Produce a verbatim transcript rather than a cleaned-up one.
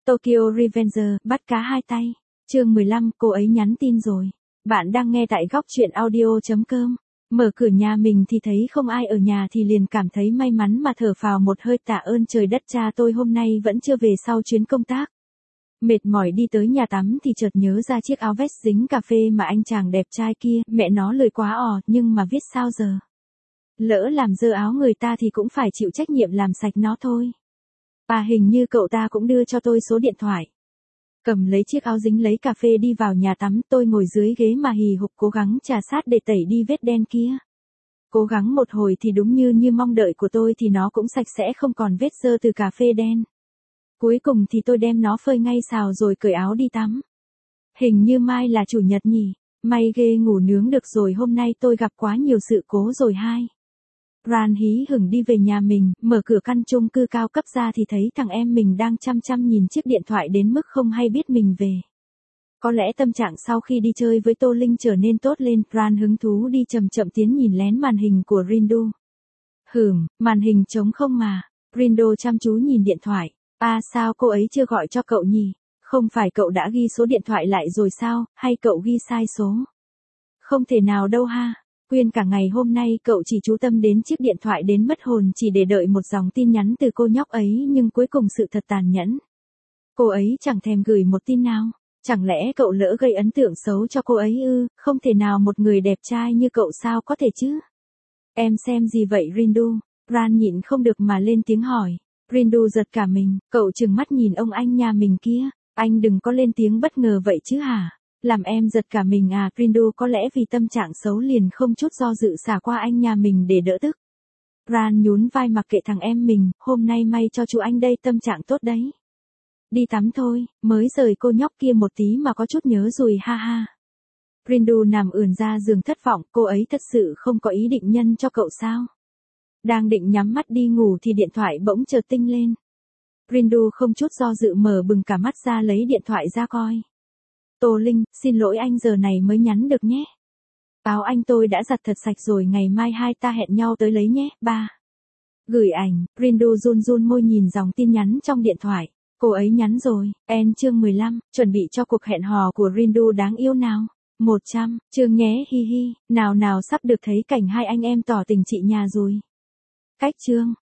Tokyo Revenger, bắt cá hai tay. Chương mười lăm, cô ấy nhắn tin rồi. Bạn đang nghe tại góc truyện audio chấm com. Mở cửa nhà mình thì thấy không ai ở nhà thì liền cảm thấy may mắn mà thở phào một hơi, tạ ơn trời đất cha tôi hôm nay vẫn chưa về sau chuyến công tác. Mệt mỏi đi tới nhà tắm thì chợt nhớ ra chiếc áo vest dính cà phê mà anh chàng đẹp trai kia, mẹ nó lời quá ò, nhưng mà viết sao giờ? Lỡ làm dơ áo người ta thì cũng phải chịu trách nhiệm làm sạch nó thôi. À hình như cậu ta cũng đưa cho tôi số điện thoại. Cầm lấy chiếc áo dính lấy cà phê đi vào nhà tắm, tôi ngồi dưới ghế mà hì hục cố gắng trà sát để tẩy đi vết đen kia. Cố gắng một hồi thì đúng như như mong đợi của tôi thì nó cũng sạch sẽ không còn vết dơ từ cà phê đen. Cuối cùng thì tôi đem nó phơi ngay xào rồi cởi áo đi tắm. Hình như mai là chủ nhật nhỉ, may ghê ngủ nướng được rồi, hôm nay tôi gặp quá nhiều sự cố rồi hai. Ran hí hửng đi về nhà mình, mở cửa căn chung cư cao cấp ra thì thấy thằng em mình đang chăm chăm nhìn chiếc điện thoại đến mức không hay biết mình về. Có lẽ tâm trạng sau khi đi chơi với Tô Linh trở nên tốt lên, Ran hứng thú đi chậm chậm tiến nhìn lén màn hình của Rindo. Hửm, màn hình trống không mà. Rindo chăm chú nhìn điện thoại. À sao cô ấy chưa gọi cho cậu nhỉ? Không phải cậu đã ghi số điện thoại lại rồi sao, hay cậu ghi sai số? Không thể nào đâu ha. Quyên cả ngày hôm nay cậu chỉ chú tâm đến chiếc điện thoại đến mất hồn chỉ để đợi một dòng tin nhắn từ cô nhóc ấy, nhưng cuối cùng sự thật tàn nhẫn. Cô ấy chẳng thèm gửi một tin nào. Chẳng lẽ cậu lỡ gây ấn tượng xấu cho cô ấy ư? Không thể nào, một người đẹp trai như cậu sao có thể chứ? Em xem gì vậy Rindo? Ran nhịn không được mà lên tiếng hỏi. Rindo giật cả mình, cậu trừng mắt nhìn ông anh nhà mình kia. Anh đừng có lên tiếng bất ngờ vậy chứ hả? Làm em giật cả mình à? Rindo có lẽ vì tâm trạng xấu liền không chút do dự xả qua anh nhà mình để đỡ tức. Ran nhún vai mặc kệ thằng em mình, hôm nay may cho chú anh đây, tâm trạng tốt đấy. Đi tắm thôi, mới rời cô nhóc kia một tí mà có chút nhớ rồi ha ha. Rindo nằm ườn ra giường thất vọng, cô ấy thật sự không có ý định nhân cho cậu sao? Đang định nhắm mắt đi ngủ thì điện thoại bỗng chợt tinh lên. Rindo không chút do dự mở bừng cả mắt ra lấy điện thoại ra coi. Tô Linh, xin lỗi anh giờ này mới nhắn được nhé. Áo anh tôi đã giặt thật sạch rồi, ngày mai hai ta hẹn nhau tới lấy nhé, ba. Gửi ảnh, Rindo run run môi nhìn dòng tin nhắn trong điện thoại. Cô ấy nhắn rồi, en chương mười lăm, chuẩn bị cho cuộc hẹn hò của Rindo đáng yêu nào. một trăm, chương nhé hi hi, nào nào sắp được thấy cảnh hai anh em tỏ tình chị nhà rồi. Cách chương.